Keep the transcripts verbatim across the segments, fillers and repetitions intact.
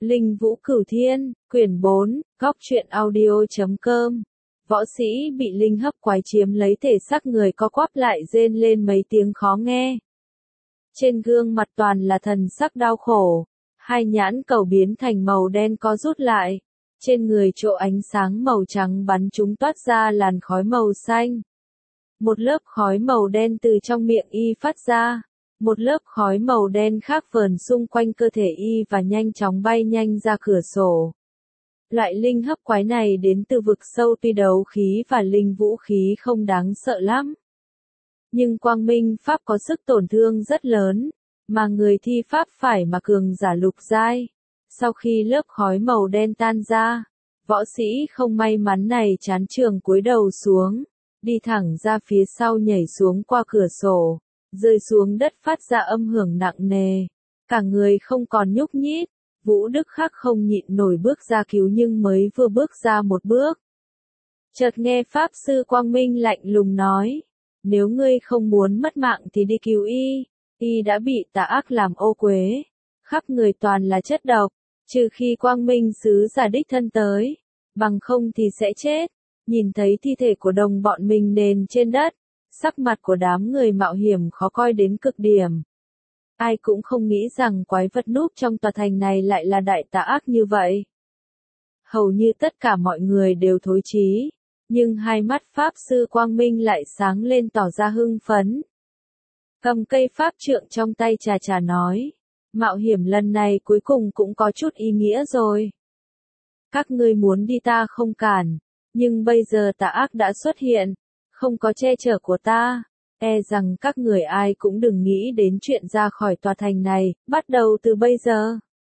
Linh Vũ Cửu Thiên, quyển bốn, góc truyện audio chấm com. Võ sĩ bị linh hấp quái chiếm lấy thể xác người co quắp lại rên lên mấy tiếng khó nghe. Trên gương mặt toàn là thần sắc đau khổ, hai nhãn cầu biến thành màu đen co rút lại. Trên người chỗ ánh sáng màu trắng bắn chúng toát ra làn khói màu xanh. Một lớp khói màu đen từ trong miệng y phát ra. Một lớp khói màu đen khác vờn xung quanh cơ thể y và nhanh chóng bay nhanh ra cửa sổ. Loại linh hấp quái này đến từ vực sâu, tuy đấu khí và linh vũ khí không đáng sợ lắm. Nhưng quang minh pháp có sức tổn thương rất lớn, mà người thi pháp phải mà cường giả lục giai. Sau khi lớp khói màu đen tan ra, võ sĩ không may mắn này chán trường cúi đầu xuống, đi thẳng ra phía sau nhảy xuống qua cửa sổ. Rơi xuống đất phát ra âm hưởng nặng nề, cả người không còn nhúc nhích. Vũ Đức Khắc không nhịn nổi bước ra cứu, nhưng mới vừa bước ra một bước, chợt nghe Pháp Sư Quang Minh lạnh lùng nói, nếu ngươi không muốn mất mạng thì đi cứu y, y đã bị tà ác làm ô uế, khắp người toàn là chất độc, trừ khi Quang Minh sứ giả đích thân tới, bằng không thì sẽ chết. Nhìn thấy thi thể của đồng bọn mình nền trên đất, sắc mặt của đám người mạo hiểm khó coi đến cực điểm. Ai cũng không nghĩ rằng quái vật núp trong tòa thành này lại là đại tà ác như vậy. Hầu như tất cả mọi người đều thối chí, nhưng hai mắt Pháp Sư Quang Minh lại sáng lên tỏ ra hưng phấn. Cầm cây pháp trượng trong tay chà chà nói, mạo hiểm lần này cuối cùng cũng có chút ý nghĩa rồi. Các ngươi muốn đi ta không cản, nhưng bây giờ tà ác đã xuất hiện. Không có che chở của ta, e rằng các người ai cũng đừng nghĩ đến chuyện ra khỏi tòa thành này, bắt đầu từ bây giờ.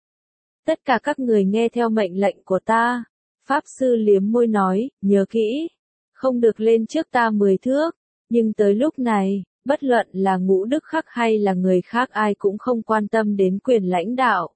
Tất cả các người nghe theo mệnh lệnh của ta. Pháp Sư liếm môi nói, nhớ kỹ, không được lên trước ta mười thước, nhưng tới lúc này, bất luận là Ngũ Đức Khắc hay là người khác ai cũng không quan tâm đến quyền lãnh đạo.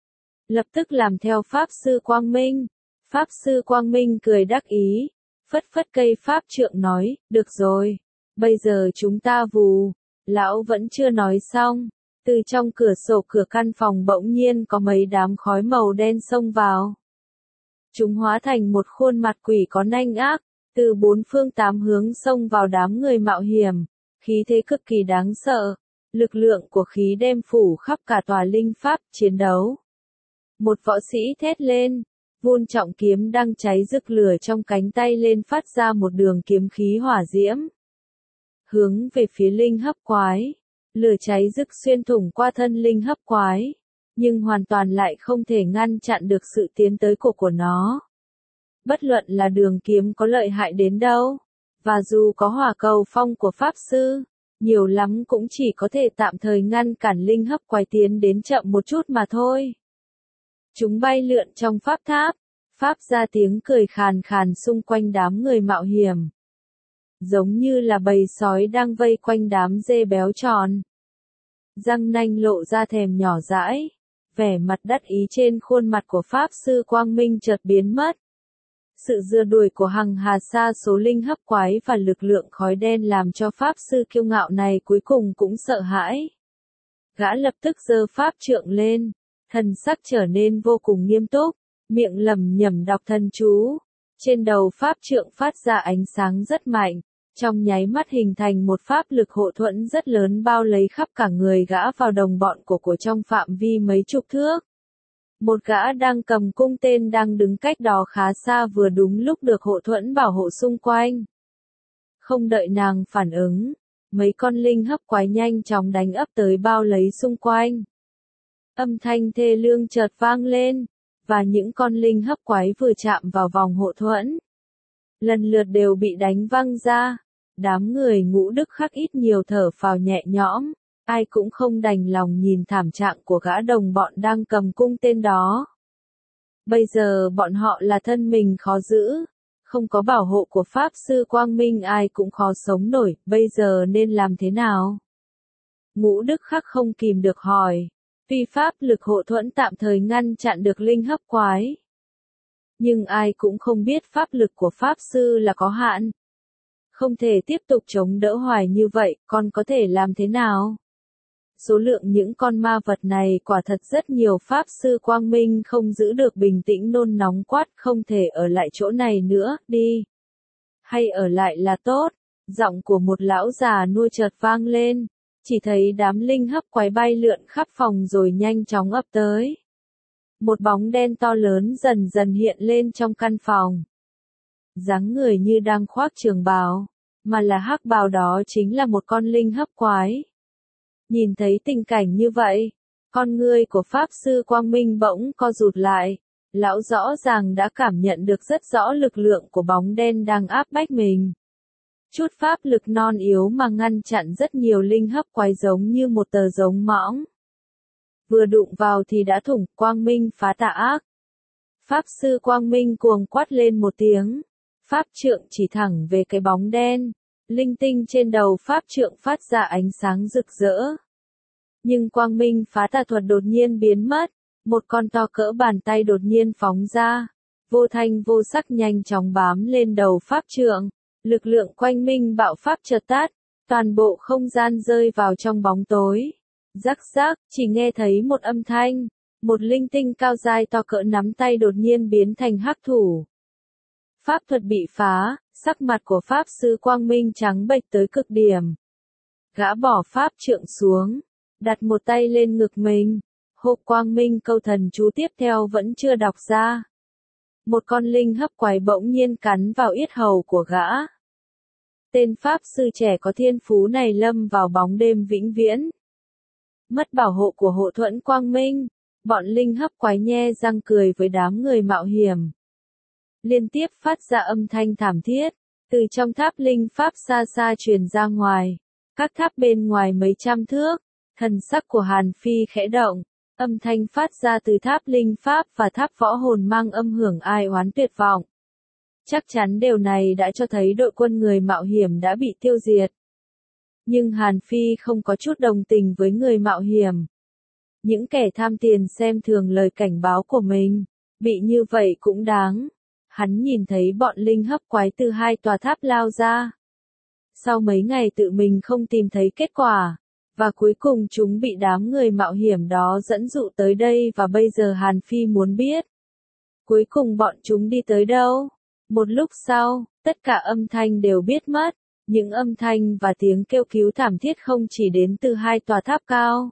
Lập tức làm theo Pháp Sư Quang Minh. Pháp Sư Quang Minh cười đắc ý. Phất phất cây pháp trượng nói, được rồi, bây giờ chúng ta vù. Lão vẫn chưa nói xong, từ trong cửa sổ cửa căn phòng bỗng nhiên có mấy đám khói màu đen xông vào. Chúng hóa thành một khuôn mặt quỷ có nanh ác, từ bốn phương tám hướng xông vào đám người mạo hiểm, khí thế cực kỳ đáng sợ, lực lượng của khí đem phủ khắp cả tòa linh pháp chiến đấu. Một võ sĩ thét lên. Vun trọng kiếm đang cháy rực lửa trong cánh tay lên phát ra một đường kiếm khí hỏa diễm. Hướng về phía linh hấp quái. Lửa cháy rực xuyên thủng qua thân linh hấp quái. Nhưng hoàn toàn lại không thể ngăn chặn được sự tiến tới của của nó. Bất luận là đường kiếm có lợi hại đến đâu. Và dù có hỏa cầu phong của Pháp Sư. Nhiều lắm cũng chỉ có thể tạm thời ngăn cản linh hấp quái tiến đến chậm một chút mà thôi. Chúng bay lượn trong pháp tháp, Pháp ra tiếng cười khàn khàn xung quanh đám người mạo hiểm. Giống như là bầy sói đang vây quanh đám dê béo tròn. Răng nanh lộ ra thèm nhỏ dãi, vẻ mặt đắc ý trên khuôn mặt của Pháp Sư Quang Minh chợt biến mất. Sự rượt đuổi của hằng hà sa số linh hấp quái và lực lượng khói đen làm cho Pháp Sư kiêu ngạo này cuối cùng cũng sợ hãi. Gã lập tức giơ pháp trượng lên. Thần sắc trở nên vô cùng nghiêm túc, miệng lẩm nhẩm đọc thần chú. Trên đầu pháp trượng phát ra ánh sáng rất mạnh, trong nháy mắt hình thành một pháp lực hộ thuẫn rất lớn bao lấy khắp cả người gã vào đồng bọn của của trong phạm vi mấy chục thước. Một gã đang cầm cung tên đang đứng cách đó khá xa vừa đúng lúc được hộ thuẫn bảo hộ xung quanh. Không đợi nàng phản ứng, mấy con linh hấp quái nhanh chóng đánh ấp tới bao lấy xung quanh. Âm thanh thê lương chợt vang lên, và những con linh hấp quái vừa chạm vào vòng hộ thuẫn. Lần lượt đều bị đánh văng ra, đám người Ngũ Đức Khắc ít nhiều thở phào nhẹ nhõm, ai cũng không đành lòng nhìn thảm trạng của gã đồng bọn đang cầm cung tên đó. Bây giờ bọn họ là thân mình khó giữ, không có bảo hộ của Pháp Sư Quang Minh ai cũng khó sống nổi, bây giờ nên làm thế nào? Ngũ Đức Khắc không kìm được hỏi. Tuy pháp lực hộ thuẫn tạm thời ngăn chặn được linh hấp quái. Nhưng ai cũng không biết pháp lực của Pháp Sư là có hạn. Không thể tiếp tục chống đỡ hoài như vậy, còn có thể làm thế nào? Số lượng những con ma vật này quả thật rất nhiều. Pháp sư Quang Minh không giữ được bình tĩnh nôn nóng quát, không thể ở lại chỗ này nữa, đi. Hay ở lại là tốt. Giọng của một lão già nuôi chợt vang lên. Chỉ thấy đám linh hấp quái bay lượn khắp phòng rồi nhanh chóng ập tới. Một bóng đen to lớn dần dần hiện lên trong căn phòng. Dáng người như đang khoác trường bào, mà là hắc bào đó chính là một con linh hấp quái. Nhìn thấy tình cảnh như vậy, con ngươi của Pháp sư Quang Minh bỗng co rụt lại. Lão rõ ràng đã cảm nhận được rất rõ lực lượng của bóng đen đang áp bách mình. Chút pháp lực non yếu mà ngăn chặn rất nhiều linh hấp quái giống như một tờ giống mõng. Vừa đụng vào thì đã thủng. Quang Minh phá tà ác. Pháp sư Quang Minh cuồng quát lên một tiếng. Pháp trượng chỉ thẳng về cái bóng đen. Linh tinh trên đầu pháp trượng phát ra ánh sáng rực rỡ. Nhưng Quang Minh phá tà thuật đột nhiên biến mất. Một con to cỡ bàn tay đột nhiên phóng ra. Vô thanh vô sắc nhanh chóng bám lên đầu pháp trượng. Lực lượng quanh minh bạo pháp chợt tắt. Toàn bộ không gian rơi vào trong bóng tối. Rắc rắc, chỉ nghe thấy một âm thanh. Một linh tinh cao dai to cỡ nắm tay đột nhiên biến thành hắc thủ. Pháp thuật bị phá, sắc mặt của Pháp sư Quang Minh trắng bệch tới cực điểm. Gã bỏ pháp trượng xuống, đặt một tay lên ngực mình. Hộp Quang Minh câu thần chú tiếp theo vẫn chưa đọc ra. Một con linh hấp quái bỗng nhiên cắn vào yết hầu của gã. Tên Pháp sư trẻ có thiên phú này lâm vào bóng đêm vĩnh viễn. Mất bảo hộ của hộ thuẫn Quang Minh, bọn linh hấp quái nhe răng cười với đám người mạo hiểm. Liên tiếp phát ra âm thanh thảm thiết, từ trong tháp linh pháp xa xa truyền ra ngoài. Các tháp bên ngoài mấy trăm thước, thần sắc của Hàn Phi khẽ động, âm thanh phát ra từ tháp linh pháp và tháp võ hồn mang âm hưởng ai oán tuyệt vọng. Chắc chắn điều này đã cho thấy đội quân người mạo hiểm đã bị tiêu diệt. Nhưng Hàn Phi không có chút đồng tình với người mạo hiểm. Những kẻ tham tiền xem thường lời cảnh báo của mình, bị như vậy cũng đáng. Hắn nhìn thấy bọn linh hấp quái từ hai tòa tháp lao ra. Sau mấy ngày tự mình không tìm thấy kết quả, và cuối cùng chúng bị đám người mạo hiểm đó dẫn dụ tới đây và bây giờ Hàn Phi muốn biết. Cuối cùng bọn chúng đi tới đâu? Một lúc sau, tất cả âm thanh đều biết mất. Những âm thanh và tiếng kêu cứu thảm thiết không chỉ đến từ hai tòa tháp cao,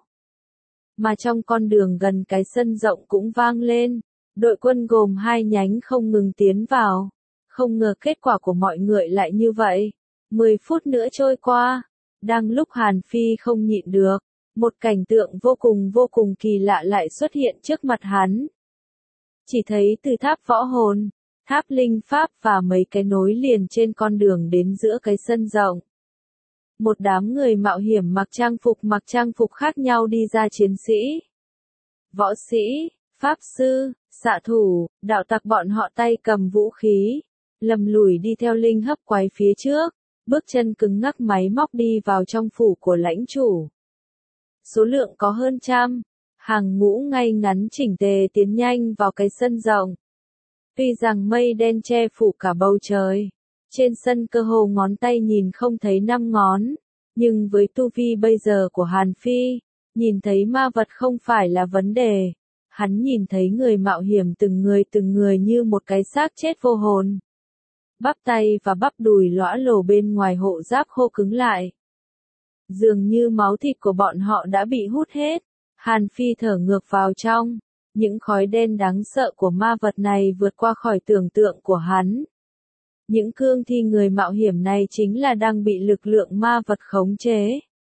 mà trong con đường gần cái sân rộng cũng vang lên. Đội quân gồm hai nhánh không ngừng tiến vào. Không ngờ kết quả của mọi người lại như vậy. Mười phút nữa trôi qua. Đang lúc Hàn Phi không nhịn được, một cảnh tượng vô cùng vô cùng kỳ lạ lại xuất hiện trước mặt hắn. Chỉ thấy từ tháp võ hồn, tháp linh pháp và mấy cái nối liền trên con đường đến giữa cái sân rộng. Một đám người mạo hiểm mặc trang phục mặc trang phục khác nhau đi ra, chiến sĩ, võ sĩ, pháp sư, xạ thủ, đạo tặc, bọn họ tay cầm vũ khí, lầm lủi đi theo linh hấp quái phía trước, bước chân cứng ngắc máy móc đi vào trong phủ của lãnh chủ. Số lượng có hơn trăm, hàng ngũ ngay ngắn chỉnh tề tiến nhanh vào cái sân rộng. Tuy rằng mây đen che phủ cả bầu trời, trên sân cơ hồ ngón tay nhìn không thấy năm ngón, nhưng với tu vi bây giờ của Hàn Phi, nhìn thấy ma vật không phải là vấn đề. Hắn nhìn thấy người mạo hiểm từng người từng người như một cái xác chết vô hồn. Bắp tay và bắp đùi lõa lồ bên ngoài hộ giáp khô cứng lại. Dường như máu thịt của bọn họ đã bị hút hết. Hàn Phi thở ngược vào trong. Những khói đen đáng sợ của ma vật này vượt qua khỏi tưởng tượng của hắn. Những cương thi người mạo hiểm này chính là đang bị lực lượng ma vật khống chế.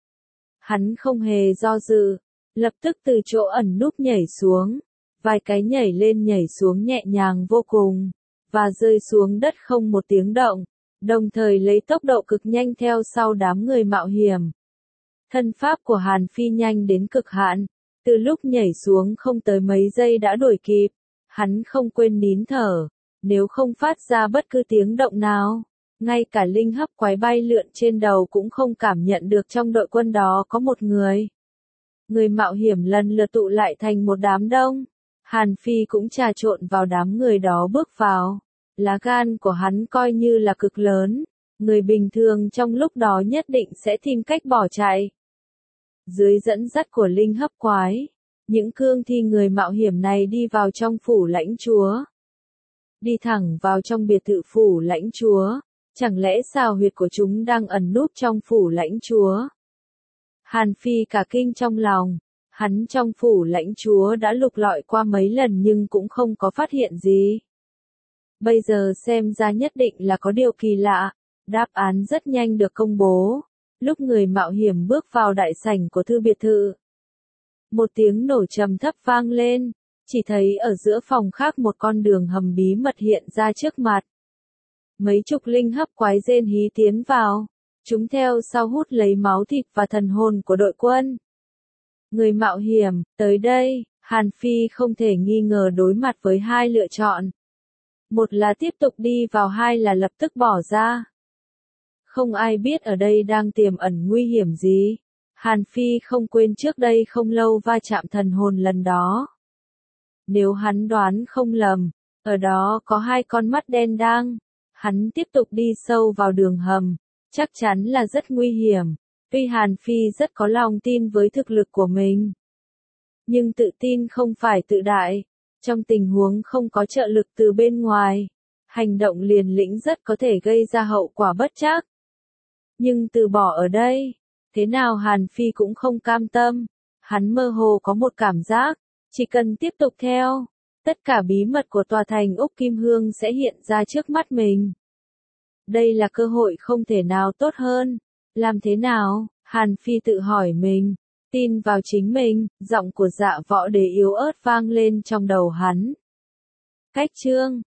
Hắn không hề do dự, lập tức từ chỗ ẩn núp nhảy xuống. Vài cái nhảy lên nhảy xuống nhẹ nhàng vô cùng, và rơi xuống đất không một tiếng động, đồng thời lấy tốc độ cực nhanh theo sau đám người mạo hiểm. Thân pháp của Hàn Phi nhanh đến cực hạn, từ lúc nhảy xuống không tới mấy giây đã đuổi kịp. Hắn không quên nín thở, nếu không phát ra bất cứ tiếng động nào, ngay cả linh hấp quái bay lượn trên đầu cũng không cảm nhận được trong đội quân đó có một người. Người mạo hiểm lần lượt tụ lại thành một đám đông. Hàn Phi cũng trà trộn vào đám người đó bước vào. Lá gan của hắn coi như là cực lớn. Người bình thường trong lúc đó nhất định sẽ tìm cách bỏ chạy. Dưới dẫn dắt của linh hấp quái, những cương thi người mạo hiểm này đi vào trong phủ lãnh chúa. Đi thẳng vào trong biệt thự phủ lãnh chúa, chẳng lẽ xào huyệt của chúng đang ẩn núp trong phủ lãnh chúa? Hàn Phi cả kinh trong lòng, hắn trong phủ lãnh chúa đã lục lọi qua mấy lần nhưng cũng không có phát hiện gì. Bây giờ xem ra nhất định là có điều kỳ lạ, đáp án rất nhanh được công bố. Lúc người mạo hiểm bước vào đại sảnh của thư biệt thự, một tiếng nổ trầm thấp vang lên, chỉ thấy ở giữa phòng khác một con đường hầm bí mật hiện ra trước mặt. Mấy chục linh hấp quái rên hí tiến vào, chúng theo sau hút lấy máu thịt và thần hồn của đội quân. Người mạo hiểm, tới đây, Hàn Phi không thể nghi ngờ đối mặt với hai lựa chọn. Một là tiếp tục đi vào, hai là lập tức bỏ ra. Không ai biết ở đây đang tiềm ẩn nguy hiểm gì. Hàn Phi không quên trước đây không lâu va chạm thần hồn lần đó. Nếu hắn đoán không lầm, ở đó có hai con mắt đen đang. Hắn tiếp tục đi sâu vào đường hầm, chắc chắn là rất nguy hiểm. Tuy Hàn Phi rất có lòng tin với thực lực của mình, nhưng tự tin không phải tự đại. Trong tình huống không có trợ lực từ bên ngoài, hành động liều lĩnh rất có thể gây ra hậu quả bất trắc. Nhưng từ bỏ ở đây, thế nào Hàn Phi cũng không cam tâm. Hắn mơ hồ có một cảm giác, chỉ cần tiếp tục theo, tất cả bí mật của tòa thành Úc Kim Hương sẽ hiện ra trước mắt mình. Đây là cơ hội không thể nào tốt hơn. Làm thế nào? Hàn Phi tự hỏi mình. Tin vào chính mình, giọng của Dạ Võ Đế yếu ớt vang lên trong đầu hắn. Cách chương